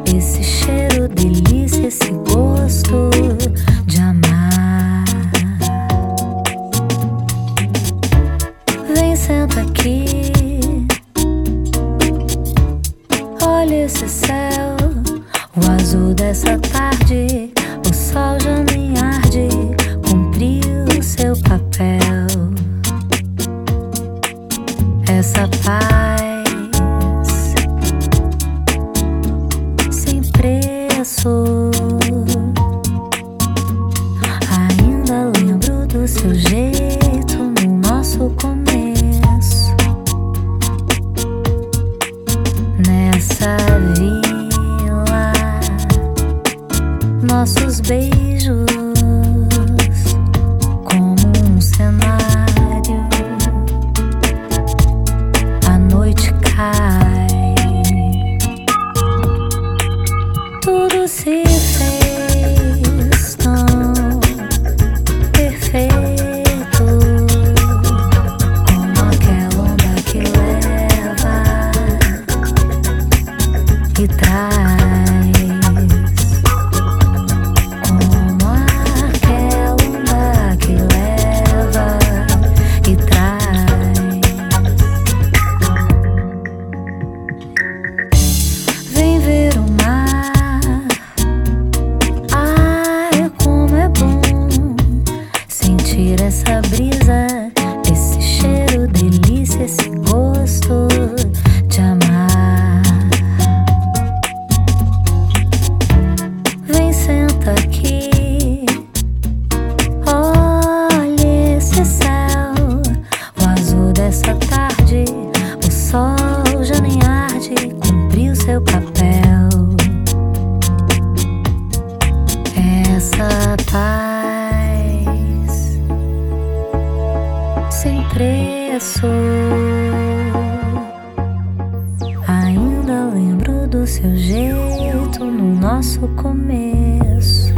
esse cheiro, delícia, esse gosto de amar. Vem, senta aqui, olha esse céu, o azul dessa tarde, o sol já nem arde, cumpriu seu papel. Essa paz sem preço. Ainda lembro do seu jeito no nosso começo. Nessa vila, nossos beijos como um cenário. A noite cai, tudo se fez tão perfeito, como aquela onda que leva e traz. Como aquela onda que leva e traz. Vem ver o mar, ai como é bom sentir essa brisa, esse cheiro, delícia, esse gosto de amar. Vem, senta aqui, olha esse céu, o azul dessa tarde, o sol já nem arde, cumpriu seu papel. Essa paz sem preço. Ainda lembro do seu jeito no nosso começo.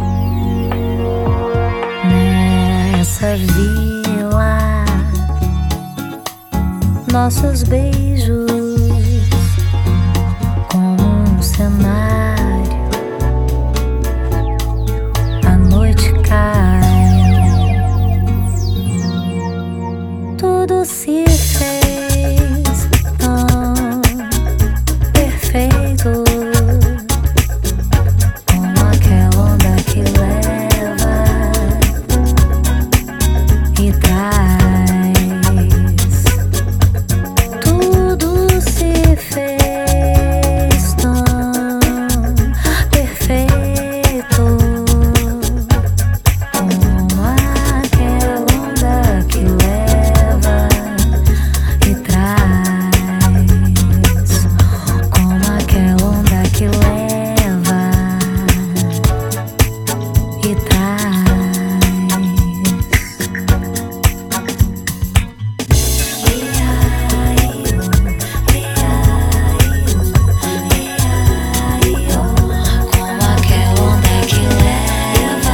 Nessa vila, nossos beijos como um cenário. A noite cai, tudo se fez tão perfeito, como aquela onda que leva e traz. Tudo se fez tão perfeito, como aquela onda que leva e traz. Como aquela onda que leva e traz. Como aquela onda que leva,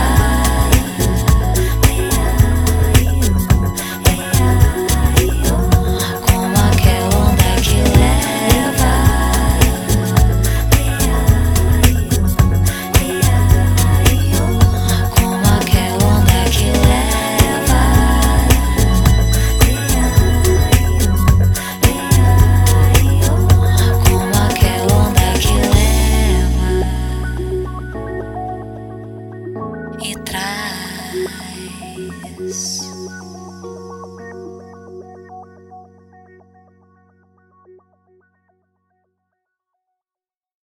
como aquela onda que leva, como aquela onda que leva como aquela onda que leva e traz.